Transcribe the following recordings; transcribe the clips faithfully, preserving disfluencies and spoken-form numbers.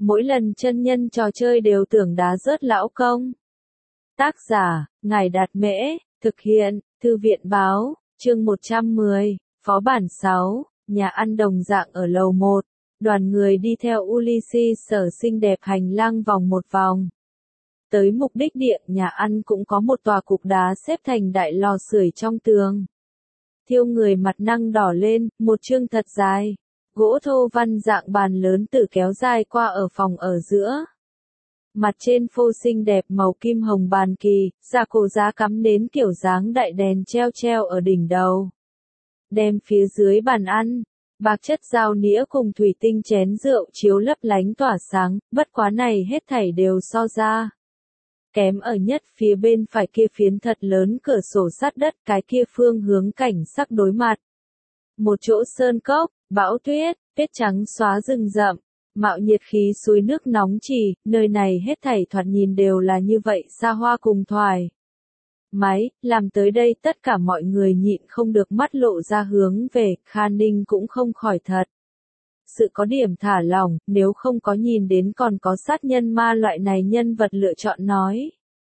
Mỗi lần chân nhân trò chơi đều tưởng đá rớt lão công. Tác giả, Ngài Đạt Mễ, thực hiện, Thư viện Báo, chương một trăm mười, phó bản sáu, nhà ăn đồng dạng ở lầu một. Đoàn người đi theo Ulysses sở xinh đẹp hành lang vòng một vòng. Tới mục đích địa, nhà ăn cũng có một tòa cục đá xếp thành đại lò sưởi trong tường. Thiêu người mặt năng đỏ lên, một chương thật dài. Gỗ thô văn dạng bàn lớn tự kéo dài qua ở phòng ở giữa. Mặt trên phô xinh đẹp màu kim hồng bàn kỳ, giả cổ giá cắm nến kiểu dáng đại đèn treo treo ở đỉnh đầu. Đem phía dưới bàn ăn, bạc chất dao nĩa cùng thủy tinh chén rượu chiếu lấp lánh tỏa sáng, bất quá này hết thảy đều so ra. Kém ở nhất phía bên phải kia phiến thật lớn cửa sổ sắt đất, cái kia phương hướng cảnh sắc đối mặt. Một chỗ sơn cốc, bão tuyết, tuyết trắng xóa rừng rậm, mạo nhiệt khí suối nước nóng chỉ, nơi này hết thảy thoạt nhìn đều là như vậy xa hoa cùng thoải. Máy, làm tới đây tất cả mọi người nhịn không được mắt lộ ra hướng về, Kha Ninh cũng không khỏi thật. Sự có điểm thả lỏng, nếu không có nhìn đến còn có sát nhân ma loại này nhân vật lựa chọn nói.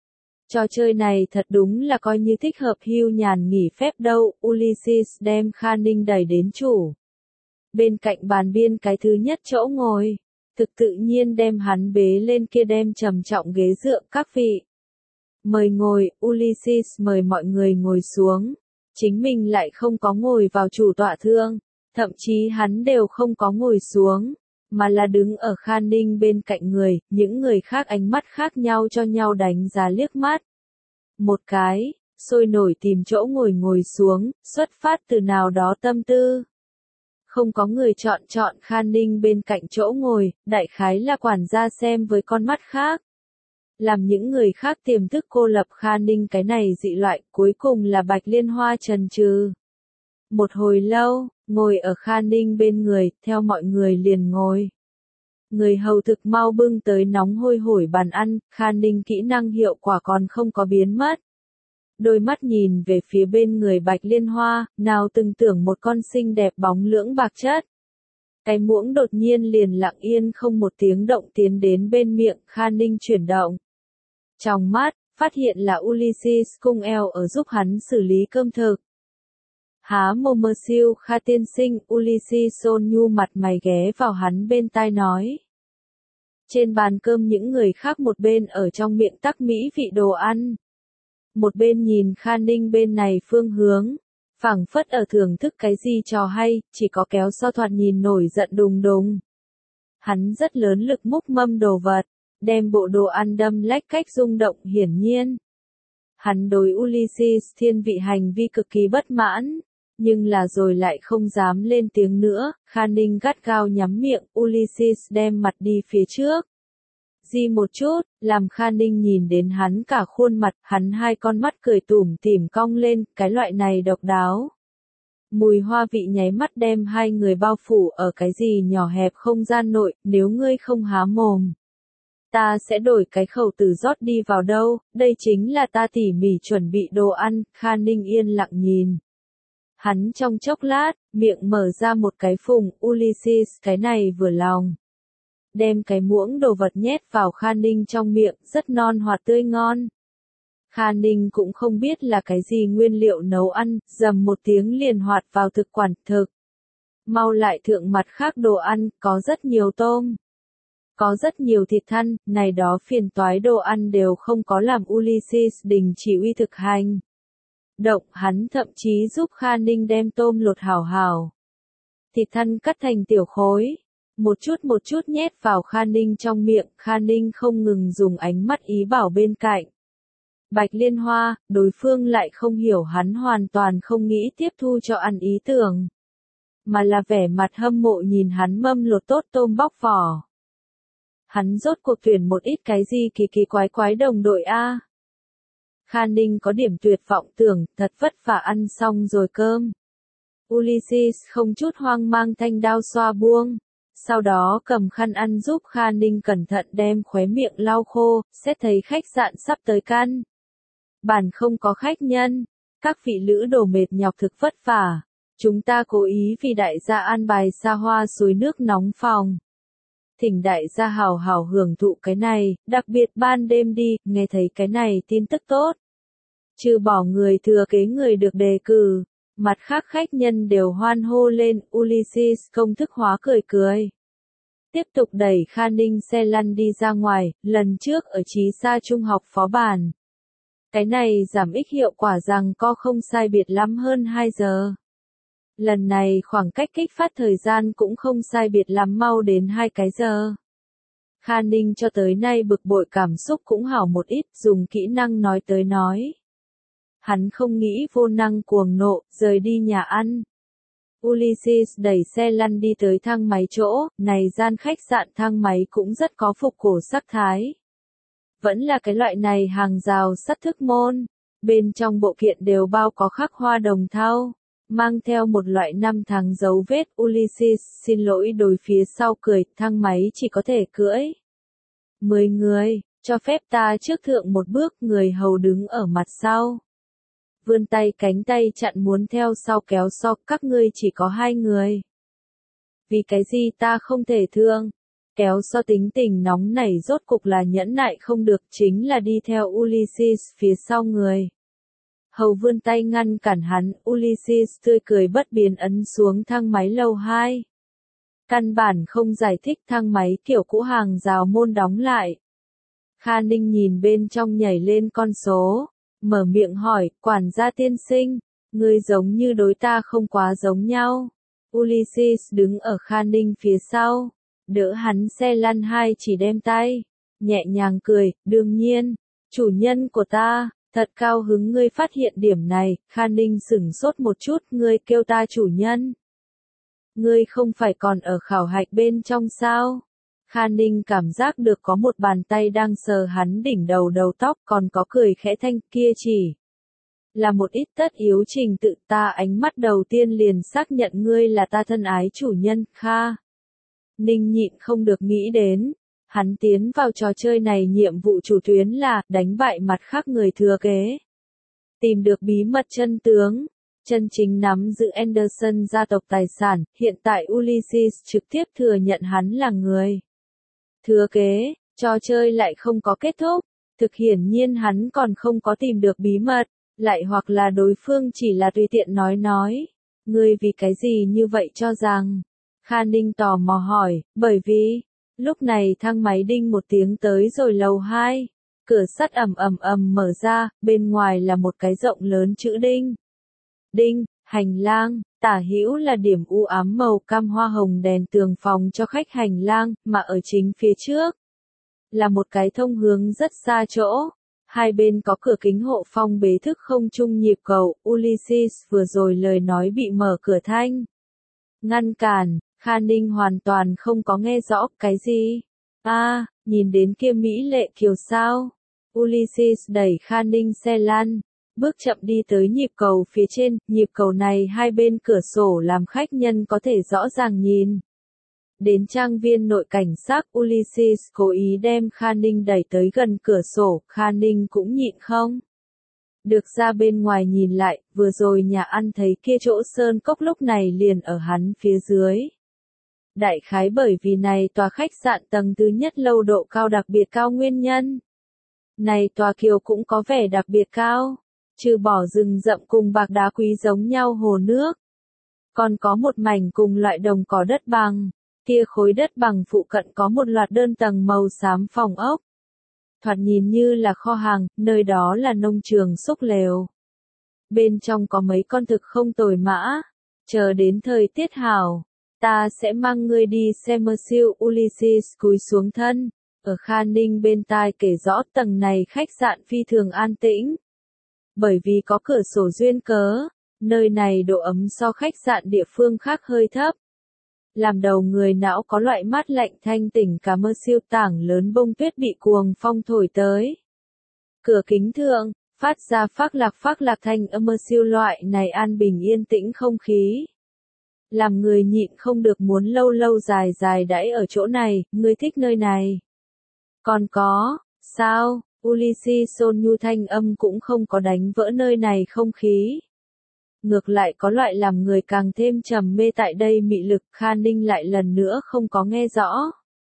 Trò chơi này thật đúng là coi như thích hợp hưu nhàn nghỉ phép đâu, Ulysses đem Kha Ninh đẩy đến chủ. Bên cạnh bàn biên cái thứ nhất chỗ ngồi, thực tự nhiên đem hắn bế lên kia đem trầm trọng ghế dựa các vị. Mời ngồi, Ulysses mời mọi người ngồi xuống, chính mình lại không có ngồi vào chủ tọa thượng, thậm chí hắn đều không có ngồi xuống, mà là đứng ở Kha Ninh bên cạnh người, những người khác ánh mắt khác nhau cho nhau đánh giá liếc mắt. Một cái, sôi nổi tìm chỗ ngồi ngồi xuống, xuất phát từ nào đó tâm tư. Không có người chọn chọn Kha Ninh bên cạnh chỗ ngồi, đại khái là quản gia xem với con mắt khác. Làm những người khác tiềm thức cô lập Kha Ninh cái này dị loại, cuối cùng là Bạch Liên Hoa chần chừ. Một hồi lâu, ngồi ở Kha Ninh bên người, theo mọi người liền ngồi. Người hầu thực mau bưng tới nóng hôi hổi bàn ăn, Kha Ninh kỹ năng hiệu quả còn không có biến mất. Đôi mắt nhìn về phía bên người Bạch Liên Hoa, nào từng tưởng một con xinh đẹp bóng lưỡng bạc chất. Cái muỗng đột nhiên liền lặng yên không một tiếng động tiến đến bên miệng, Kha Ninh chuyển động. Trong mắt, phát hiện là Ulysses cung eo ở giúp hắn xử lý cơm thực. Há mồm mơ siêu, Kha tiên sinh, Ulysses ôn nhu mặt mày ghé vào hắn bên tai nói. Trên bàn cơm những người khác một bên ở trong miệng tắc mỹ vị đồ ăn. Một bên nhìn Kha Ninh bên này phương hướng, phảng phất ở thưởng thức cái gì trò hay, chỉ có kéo so thoạt nhìn nổi giận đùng đùng. Hắn rất lớn lực múc mâm đồ vật, đem bộ đồ ăn đâm lách cách rung động hiển nhiên. Hắn đối Ulysses thiên vị hành vi cực kỳ bất mãn, nhưng là rồi lại không dám lên tiếng nữa, Kha Ninh gắt gao nhắm miệng, Ulysses đem mặt đi phía trước. Di một chút, làm Kha Ninh nhìn đến hắn cả khuôn mặt, hắn hai con mắt cười tủm tỉm cong lên, cái loại này độc đáo. Mùi hoa vị nháy mắt đem hai người bao phủ ở cái gì nhỏ hẹp không gian nội, nếu ngươi không há mồm. Ta sẽ đổi cái khẩu từ rót đi vào đâu, đây chính là ta tỉ mỉ chuẩn bị đồ ăn, Kha Ninh yên lặng nhìn. Hắn trong chốc lát, miệng mở ra một cái phùng, Ulysses cái này vừa lòng. Đem cái muỗng đồ vật nhét vào Kha Ninh trong miệng, rất non hoạt tươi ngon. Kha Ninh cũng không biết là cái gì nguyên liệu nấu ăn, dầm một tiếng liền hoạt vào thực quản thực. Mau lại thượng mặt khác đồ ăn, có rất nhiều tôm. Có rất nhiều thịt thăn, này đó phiền toái đồ ăn đều không có làm Ulysses đình chỉ uy thực hành. Động, hắn thậm chí giúp Kha Ninh đem tôm lột hảo hảo. Thịt thăn cắt thành tiểu khối. Một chút một chút nhét vào Kha Ninh trong miệng, Kha Ninh không ngừng dùng ánh mắt ý bảo bên cạnh. Bạch Liên Hoa, đối phương lại không hiểu hắn hoàn toàn không nghĩ tiếp thu cho ăn ý tưởng. Mà là vẻ mặt hâm mộ nhìn hắn mâm lột tốt tôm bóc vỏ. Hắn rốt cuộc tuyển một ít cái gì kỳ kỳ quái quái đồng đội a. Kha Ninh có điểm tuyệt vọng tưởng, thật vất vả ăn xong rồi cơm. Ulysses không chút hoang mang thanh đao xoa buông. Sau đó cầm khăn ăn giúp Kha Ninh cẩn thận đem khóe miệng lau khô, xét thấy khách sạn sắp tới căn. Bản không có khách nhân, các vị lữ đồ mệt nhọc thực vất vả. Chúng ta cố ý vì đại gia an bài xa hoa suối nước nóng phòng. thỉnh đại gia hào hào hưởng thụ cái này, đặc biệt ban đêm đi, nghe thấy cái này tin tức tốt. Trừ bỏ người thừa kế người được đề cử, mặt khác khách nhân đều hoan hô lên, Ulysses công thức hóa cười cười. Tiếp tục đẩy Kha Ninh xe lăn đi ra ngoài, lần trước ở Chí Sa trung học phó bản. Cái này giảm ích hiệu quả rằng co không sai biệt lắm hơn hai giờ. Lần này khoảng cách kích phát thời gian cũng không sai biệt lắm mau đến hai cái giờ. Kha Ninh cho tới nay bực bội cảm xúc cũng hảo một ít, dùng kỹ năng nói tới nói. Hắn không nghĩ vô năng cuồng nộ, rời đi nhà ăn. Ulysses đẩy xe lăn đi tới thang máy chỗ, này gian khách sạn thang máy cũng rất có phục cổ sắc thái. Vẫn là cái loại này hàng rào sắt thức môn, bên trong bộ kiện đều bao có khắc hoa đồng thau, mang theo một loại năm tháng dấu vết. Ulysses xin lỗi đối phía sau cười, thang máy chỉ có thể cưỡi mười người, cho phép ta trước thượng một bước. Người hầu đứng ở mặt sau, vươn tay cánh tay chặn muốn theo sau kéo so, các ngươi chỉ có hai người. Vì cái gì ta không thể thương? Kéo so tính tình nóng nảy rốt cục là nhẫn nại không được, chính là đi theo Ulysses phía sau người. Hầu vươn tay ngăn cản hắn, Ulysses tươi cười bất biến ấn xuống thang máy lầu hai. Căn bản không giải thích, thang máy kiểu cũ hàng rào môn đóng lại. Kha Ninh nhìn bên trong nhảy lên con số, mở miệng hỏi, quản gia tiên sinh, ngươi giống như đối ta không quá giống nhau. Ulysses đứng ở Kha Ninh phía sau, đỡ hắn xe lăn hai chỉ đem tay, nhẹ nhàng cười, đương nhiên, chủ nhân của ta, thật cao hứng ngươi phát hiện điểm này. Kha Ninh sửng sốt một chút, ngươi kêu ta chủ nhân. Ngươi không phải còn ở khảo hạch bên trong sao? Kha Ninh cảm giác được có một bàn tay đang sờ hắn đỉnh đầu đầu tóc, còn có cười khẽ thanh, kia chỉ là một ít tất yếu trình tự. Ta ánh mắt đầu tiên liền xác nhận ngươi là ta thân ái chủ nhân. Kha Ninh nhịn không được nghĩ đến, hắn tiến vào trò chơi này nhiệm vụ chủ tuyến là đánh bại mặt khác người thừa kế, tìm được bí mật chân tướng, chân chính nắm giữ Anderson gia tộc tài sản. Hiện tại Ulysses trực tiếp thừa nhận hắn là người thừa kế, trò chơi lại không có kết thúc. Thực hiển nhiên hắn còn không có tìm được bí mật, lại hoặc là đối phương chỉ là tùy tiện nói nói. Ngươi vì cái gì như vậy cho rằng? Kha Ninh tò mò hỏi, bởi vì, lúc này thang máy đinh một tiếng tới rồi lầu hai, cửa sắt ầm ầm ầm mở ra, bên ngoài là một cái rộng lớn chữ đinh. Đinh, hành lang, tả hữu là điểm u ám màu cam hoa hồng đèn tường phòng cho khách hành lang, mà ở chính phía trước là một cái thông hướng rất xa chỗ. Hai bên có cửa kính hộ phong bế thức không trung nhịp cầu. Ulysses vừa rồi lời nói bị mở cửa thanh ngăn cản. Kha Ninh hoàn toàn không có nghe rõ, cái gì? A, à, nhìn đến kia mỹ lệ kiều sao? Ulysses đẩy Kha Ninh xe lăn, bước chậm đi tới nhịp cầu phía trên. Nhịp cầu này hai bên cửa sổ làm khách nhân có thể rõ ràng nhìn đến trang viên nội cảnh sắc. Ulysses cố ý đem Kha Ninh đẩy tới gần cửa sổ, Kha Ninh cũng nhịn không được ra bên ngoài nhìn lại. Vừa rồi nhà ăn thấy kia chỗ sơn cốc lúc này liền ở hắn phía dưới. Đại khái bởi vì này tòa khách sạn tầng thứ nhất lâu độ cao đặc biệt cao nguyên nhân. Này tòa kiều cũng có vẻ đặc biệt cao, trừ bỏ rừng rậm cùng bạc đá quý giống nhau hồ nước, còn có một mảnh cùng loại đồng cỏ đất bằng. Kia khối đất bằng phụ cận có một loạt đơn tầng màu xám phòng ốc, thoạt nhìn như là kho hàng, nơi đó là nông trường xúc lều. Bên trong có mấy con thực không tồi mã, chờ đến thời tiết hảo, ta sẽ mang ngươi đi xem mơ siêu. Ulysses cúi xuống thân, ở Kha Ninh bên tai kể rõ tầng này khách sạn phi thường an tĩnh. Bởi vì có cửa sổ duyên cớ, nơi này độ ấm so khách sạn địa phương khác hơi thấp. Làm đầu người não có loại mát lạnh thanh tỉnh cả mơ siêu. Tảng lớn bông tuyết bị cuồng phong thổi tới. Cửa kính thượng, phát ra phác lạc phác lạc thanh âm mơ siêu. Loại này an bình yên tĩnh không khí, làm người nhịn không được muốn lâu lâu dài dài đãi ở chỗ này. Ngươi thích nơi này? Còn có, sao? Ulysses ôn nhu thanh âm cũng không có đánh vỡ nơi này không khí. Ngược lại có loại làm người càng thêm trầm mê tại đây mị lực. Kha Ninh lại lần nữa không có nghe rõ.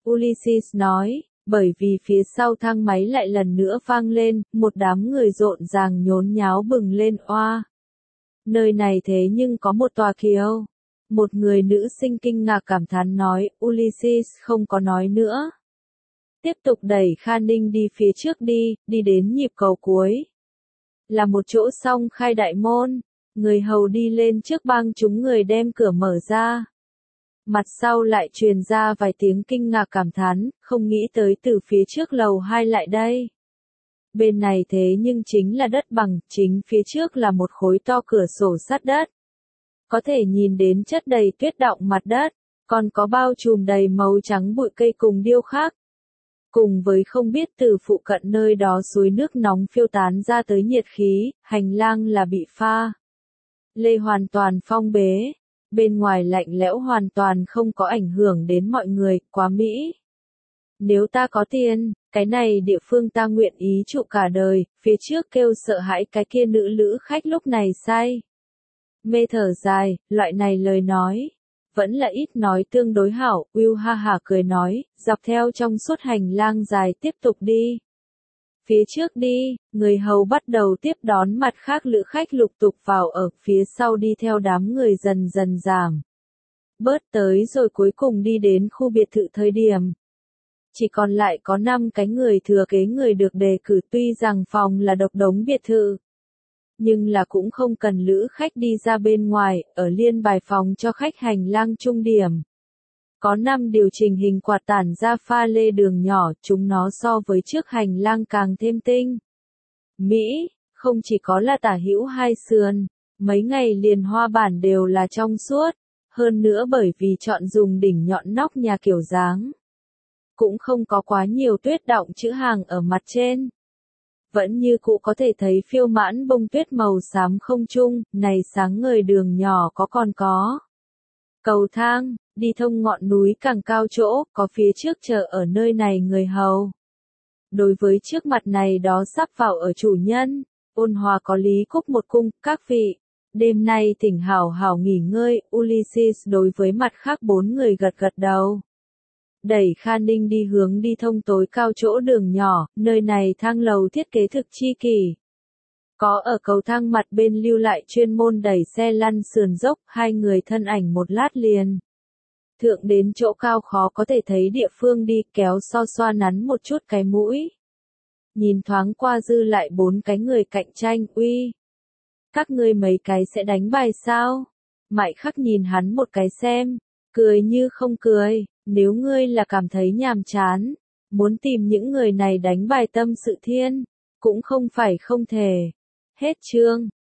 Ulysses nói, bởi vì phía sau thang máy lại lần nữa vang lên, một đám người rộn ràng nhốn nháo bừng lên oa. Nơi này thế nhưng có một tòa kiều. Một người nữ sinh kinh ngạc cảm thán nói, Ulysses không có nói nữa. Tiếp tục đẩy Kha Ninh đi phía trước đi, đi đến nhịp cầu cuối. Là một chỗ song khai đại môn, người hầu đi lên trước bang chúng người đem cửa mở ra. Mặt sau lại truyền ra vài tiếng kinh ngạc cảm thán, không nghĩ tới từ phía trước lầu hai lại đây. Bên này thế nhưng chính là đất bằng, chính phía trước là một khối to cửa sổ sắt đất. Có thể nhìn đến chất đầy tuyết đọng mặt đất, còn có bao trùm đầy màu trắng bụi cây cùng điêu khắc. Cùng với không biết từ phụ cận nơi đó suối nước nóng phiêu tán ra tới nhiệt khí, hành lang là bị pha lê hoàn toàn phong bế. Bên ngoài lạnh lẽo hoàn toàn không có ảnh hưởng đến mọi người, quá mỹ. Nếu ta có tiền, cái này địa phương ta nguyện ý trụ cả đời, phía trước kêu sợ hãi cái kia nữ lữ khách lúc này say. Mê thở dài, loại này lời nói, vẫn là ít nói tương đối hảo, Will ha hả cười nói, dọc theo trong suốt hành lang dài tiếp tục đi. Phía trước đi, người hầu bắt đầu tiếp đón mặt khác lữ khách lục tục vào ở phía sau đi theo đám người dần dần giảm. Bớt tới rồi cuối cùng đi đến khu biệt thự thời điểm. Chỉ còn lại có năm cái người thừa kế người được đề cử tuy rằng phòng là độc đống biệt thự. Nhưng là cũng không cần lữ khách đi ra bên ngoài, ở liên bài phòng cho khách hành lang trung điểm. Có năm điều chỉnh hình quạt tản ra pha lê đường nhỏ, chúng nó so với trước hành lang càng thêm tinh. Mỹ, không chỉ có là tả hữu hai sườn, mấy ngày liền hoa bản đều là trong suốt, hơn nữa bởi vì chọn dùng đỉnh nhọn nóc nhà kiểu dáng. Cũng không có quá nhiều tuyết đọng chữ hàng ở mặt trên. Vẫn như cũ có thể thấy phiêu mãn bông tuyết màu xám không trung, này sáng ngời đường nhỏ có còn có. Cầu thang, đi thông ngọn núi càng cao chỗ, có phía trước chờ ở nơi này người hầu. Đối với trước mặt này đó sắp vào ở chủ nhân, ôn hòa có lý cúc một cung, các vị. Đêm nay thỉnh hảo hảo nghỉ ngơi, Ulysses đối với mặt khác bốn người gật gật đầu. Đẩy Kha Ninh đi hướng đi thông tối cao chỗ đường nhỏ, nơi này thang lầu thiết kế thực chi kỳ. Có ở cầu thang mặt bên lưu lại chuyên môn đẩy xe lăn sườn dốc, hai người thân ảnh một lát liền. Thượng đến chỗ cao khó có thể thấy địa phương đi, kéo so xoa nắn một chút cái mũi. Nhìn thoáng qua dư lại bốn cái người cạnh tranh, uy. Các ngươi mấy cái sẽ đánh bài sao? Mại Khắc nhìn hắn một cái xem, cười như không cười, nếu ngươi là cảm thấy nhàm chán, muốn tìm những người này đánh bài tâm sự thiên, cũng không phải không thể. Hết chương.